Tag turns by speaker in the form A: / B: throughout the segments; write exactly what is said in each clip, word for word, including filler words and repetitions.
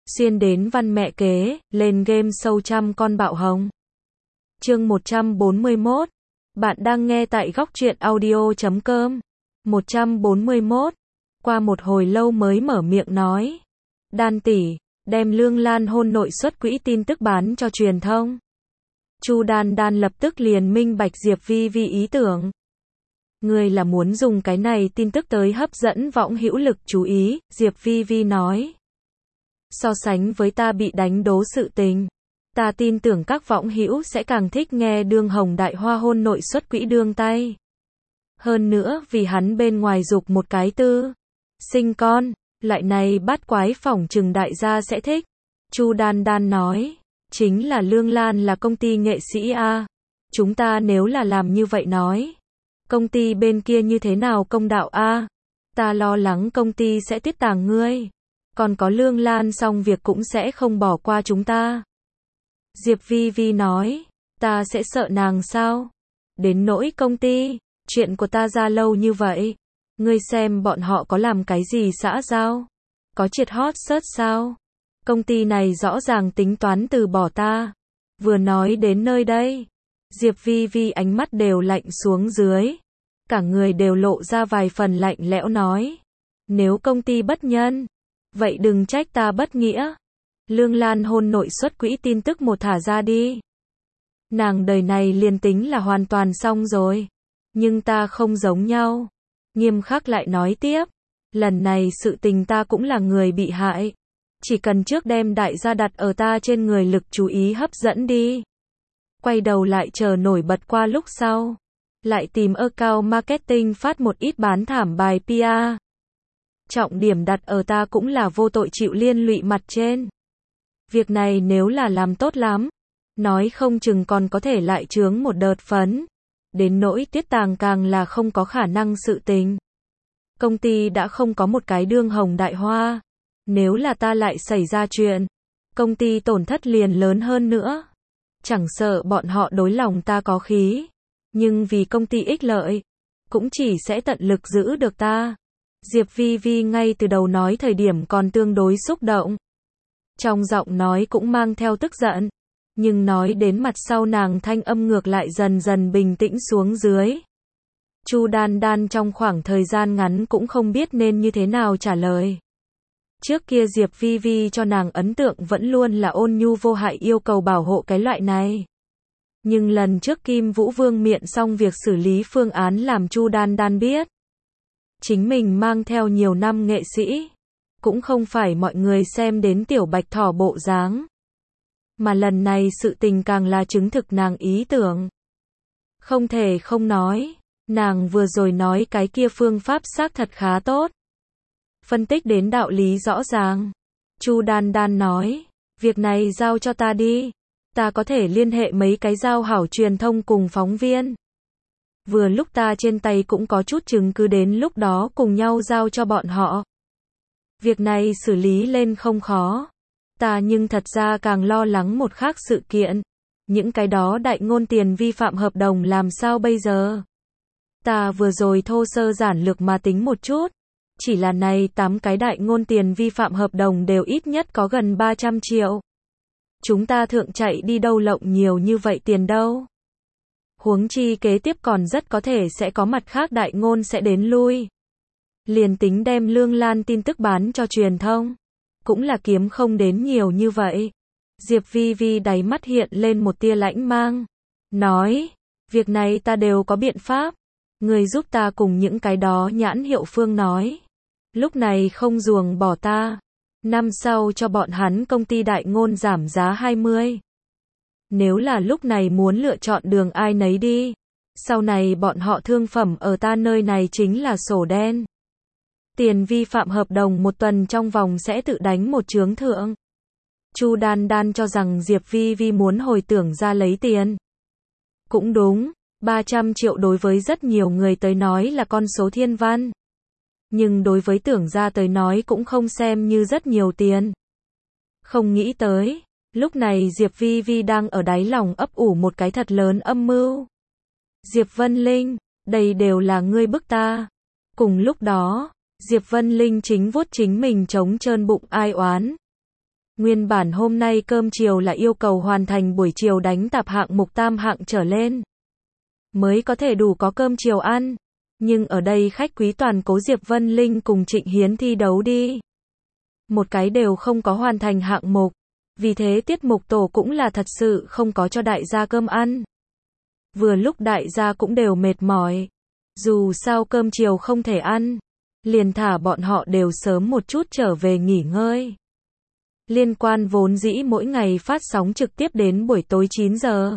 A: Xuyên đến văn mẹ kế, lên game show trăm con bạo hồng. Chương một trăm bốn mươi mốt. Bạn đang nghe tại góc truyện audio chấm com. một trăm bốn mươi mốt. Qua một hồi lâu mới mở miệng nói. Đan tỷ, đem Lương Lan hôn nội xuất quỹ tin tức bán cho truyền thông. Chu Đan Đan lập tức liền minh bạch Diệp Vi Vi ý tưởng. Người là muốn dùng cái này tin tức tới hấp dẫn võng hữu lực chú ý, Diệp Vi Vi nói. So sánh với ta bị đánh đố sự tình, ta tin tưởng các võng hữu sẽ càng thích nghe đương hồng đại hoa hôn nội xuất quỹ đương tay. Hơn nữa vì hắn bên ngoài dục một cái tư sinh con, loại này bắt quái phỏng chừng đại gia sẽ thích. Chu Đan Đan nói, chính là Lương Lan là công ty nghệ sĩ a, chúng ta nếu là làm như vậy nói, công ty bên kia như thế nào công đạo a? Ta lo lắng công ty sẽ tiết tàng ngươi. Còn có Lương Lan xong việc cũng sẽ không bỏ qua chúng ta. Diệp Vi Vi nói, ta sẽ sợ nàng sao? Đến nỗi công ty, chuyện của ta ra lâu như vậy. Ngươi xem bọn họ có làm cái gì xã giao? Có triệt hot search sao? Công ty này rõ ràng tính toán từ bỏ ta. Vừa nói đến nơi đây, Diệp Vi Vi ánh mắt đều lạnh xuống dưới. Cả người đều lộ ra vài phần lạnh lẽo nói. Nếu công ty bất nhân, vậy đừng trách ta bất nghĩa. Lương Lan hôn nội xuất quỹ tin tức một thả ra đi. Nàng đời này liền tính là hoàn toàn xong rồi. Nhưng ta không giống nhau. Nghiêm khắc lại nói tiếp. Lần này sự tình ta cũng là người bị hại. Chỉ cần trước đem đại gia đặt ở ta trên người lực chú ý hấp dẫn đi. Quay đầu lại chờ nổi bật qua lúc sau. Lại tìm account marketing phát một ít bán thảm bài pê e. Trọng điểm đặt ở ta cũng là vô tội chịu liên lụy mặt trên. Việc này nếu là làm tốt lắm, nói không chừng còn có thể lại chướng một đợt phấn. Đến nỗi tiết tàng càng là không có khả năng sự tình. Công ty đã không có một cái đương hồng đại hoa. Nếu là ta lại xảy ra chuyện, công ty tổn thất liền lớn hơn nữa. Chẳng sợ bọn họ đối lòng ta có khí. Nhưng vì công ty ích lợi, cũng chỉ sẽ tận lực giữ được ta. Diệp Vi Vi ngay từ đầu nói thời điểm còn tương đối xúc động. Trong giọng nói cũng mang theo tức giận. Nhưng nói đến mặt sau nàng thanh âm ngược lại dần dần bình tĩnh xuống dưới. Chu Đan Đan trong khoảng thời gian ngắn cũng không biết nên như thế nào trả lời. Trước kia Diệp Vi Vi cho nàng ấn tượng vẫn luôn là ôn nhu vô hại yêu cầu bảo hộ cái loại này. Nhưng lần trước Kim Vũ Vương miệng xong việc xử lý phương án làm Chu Đan Đan biết. Chính mình mang theo nhiều năm nghệ sĩ, cũng không phải mọi người xem đến tiểu bạch thỏ bộ dáng. Mà lần này sự tình càng là chứng thực nàng ý tưởng. Không thể không nói, nàng vừa rồi nói cái kia phương pháp xác thật khá tốt. Phân tích đến đạo lý rõ ràng. Chu Đan Đan nói, việc này giao cho ta đi. Ta có thể liên hệ mấy cái giao hảo truyền thông cùng phóng viên. Vừa lúc ta trên tay cũng có chút chứng cứ đến lúc đó cùng nhau giao cho bọn họ. Việc này xử lý lên không khó. Ta nhưng thật ra càng lo lắng một khác sự kiện. Những cái đó đại ngôn tiền vi phạm hợp đồng làm sao bây giờ? Ta vừa rồi thô sơ giản lược mà tính một chút. Chỉ là này tám cái đại ngôn tiền vi phạm hợp đồng đều ít nhất có gần ba trăm triệu. Chúng ta thượng chạy đi đâu lộng nhiều như vậy tiền đâu. Huống chi kế tiếp còn rất có thể sẽ có mặt khác đại ngôn sẽ đến lui. Liền tính đem Lương Lan tin tức bán cho truyền thông, cũng là kiếm không đến nhiều như vậy. Diệp Vi Vi đáy mắt hiện lên một tia lãnh mang. Nói, việc này ta đều có biện pháp. Người giúp ta cùng những cái đó nhãn hiệu phương nói. Lúc này không ruồng bỏ ta. Năm sau cho bọn hắn công ty đại ngôn giảm giá hai mươi. Nếu là lúc này muốn lựa chọn đường ai nấy đi. Sau này bọn họ thương phẩm ở ta nơi này chính là sổ đen. Tiền vi phạm hợp đồng một tuần trong vòng sẽ tự đánh một chướng thượng. Chu Đan Đan cho rằng Diệp Vi Vi muốn hồi tưởng ra lấy tiền. Cũng đúng, ba trăm triệu đối với rất nhiều người tới nói là con số thiên văn. Nhưng đối với tưởng ra tới nói cũng không xem như rất nhiều tiền. Không nghĩ tới, lúc này Diệp Vi Vi đang ở đáy lòng ấp ủ một cái thật lớn âm mưu. Diệp Vân Linh, đây đều là ngươi bức ta. Cùng lúc đó, Diệp Vân Linh chính vuốt chính mình trống trơn bụng ai oán. Nguyên bản hôm nay cơm chiều là yêu cầu hoàn thành buổi chiều đánh tạp hạng mục tam hạng trở lên, mới có thể đủ có cơm chiều ăn. Nhưng ở đây khách quý toàn cố Diệp Vân Linh cùng Trịnh Hiến thi đấu đi. Một cái đều không có hoàn thành hạng mục. Vì thế tiết mục tổ cũng là thật sự không có cho đại gia cơm ăn. Vừa lúc đại gia cũng đều mệt mỏi. Dù sao cơm chiều không thể ăn, liền thả bọn họ đều sớm một chút trở về nghỉ ngơi. Liên quan vốn dĩ mỗi ngày phát sóng trực tiếp đến buổi tối chín giờ.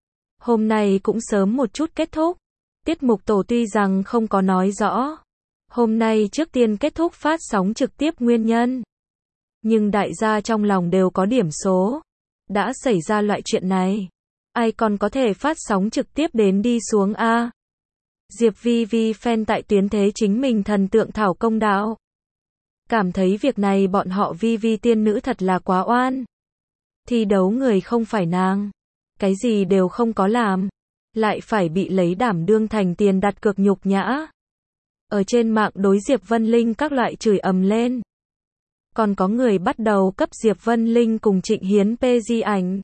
A: Hôm nay cũng sớm một chút kết thúc. Tiết mục tổ tuy rằng không có nói rõ hôm nay trước tiên kết thúc phát sóng trực tiếp nguyên nhân, nhưng đại gia trong lòng đều có điểm số. Đã xảy ra loại chuyện này, ai còn có thể phát sóng trực tiếp đến đi xuống a? Diệp Vi Vi fan tại tuyến thế chính mình thần tượng thảo công đạo. Cảm thấy việc này bọn họ Vi Vi tiên nữ thật là quá oan. Thi đấu người không phải nàng, cái gì đều không có làm, lại phải bị lấy đảm đương thành tiền đặt cược nhục nhã. Ở trên mạng đối Diệp Vân Linh các loại chửi ầm lên. Còn có người bắt đầu cấp Diệp Vân Linh cùng Trịnh Hiến pê giê ảnh.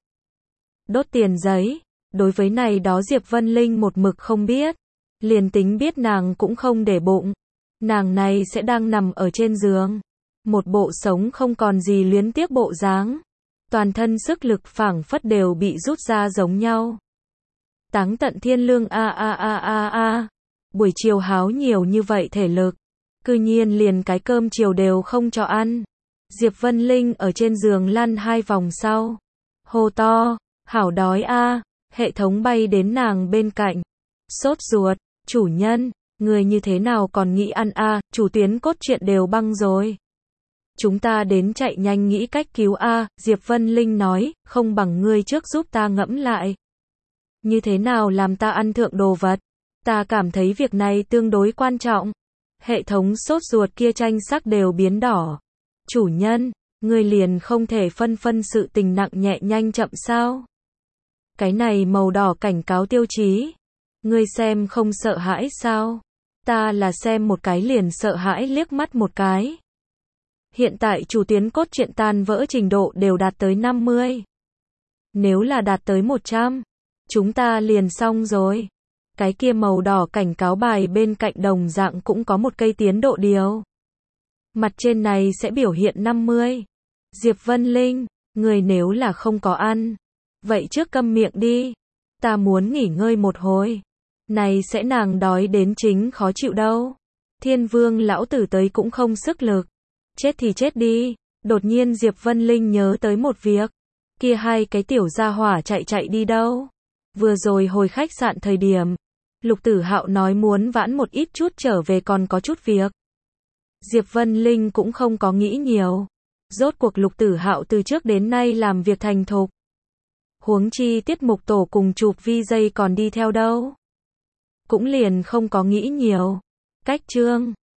A: Đốt tiền giấy. Đối với này đó Diệp Vân Linh một mực không biết. Liền tính biết nàng cũng không để bụng. Nàng này sẽ đang nằm ở trên giường. Một bộ sống không còn gì luyến tiếc bộ dáng. Toàn thân sức lực phảng phất đều bị rút ra giống nhau. Táng tận thiên lương a a a a a. Buổi chiều háo nhiều như vậy thể lực. Cư nhiên liền cái cơm chiều đều không cho ăn. Diệp Vân Linh ở trên giường lăn hai vòng sau. Hô to, hảo đói a. Hệ thống bay đến nàng bên cạnh. Sốt ruột, chủ nhân, người như thế nào còn nghĩ ăn a, chủ tuyến cốt truyện đều băng rồi. Chúng ta đến chạy nhanh nghĩ cách cứu a, Diệp Vân Linh nói, không bằng ngươi trước giúp ta ngẫm lại. Như thế nào làm ta ăn thượng đồ vật? Ta cảm thấy việc này tương đối quan trọng. Hệ thống sốt ruột kia tranh sắc đều biến đỏ. Chủ nhân, ngươi liền không thể phân phân sự tình nặng nhẹ nhanh chậm sao? Cái này màu đỏ cảnh cáo tiêu chí. Ngươi xem không sợ hãi sao? Ta là xem một cái liền sợ hãi liếc mắt một cái. Hiện tại chủ tuyến cốt truyện tan vỡ trình độ đều đạt tới năm mươi. Nếu là đạt tới một trăm, chúng ta liền xong rồi. Cái kia màu đỏ cảnh cáo bài bên cạnh đồng dạng cũng có một cây tiến độ điều. Mặt trên này sẽ biểu hiện năm mươi. Diệp Vân Linh, người nếu là không có ăn, vậy trước câm miệng đi. Ta muốn nghỉ ngơi một hồi. Này sẽ nàng đói đến chính khó chịu đâu. Thiên Vương lão tử tới cũng không sức lực. Chết thì chết đi. Đột nhiên Diệp Vân Linh nhớ tới một việc. Kia hai cái tiểu gia hỏa chạy chạy đi đâu? Vừa rồi hồi khách sạn thời điểm, Lục Tử Hạo nói muốn vãn một ít chút trở về còn có chút việc. Diệp Vân Linh cũng không có nghĩ nhiều. Rốt cuộc Lục Tử Hạo từ trước đến nay làm việc thành thục. Huống chi tiết mục tổ cùng chụp vi gi còn đi theo đâu. Cũng liền không có nghĩ nhiều. Cách chương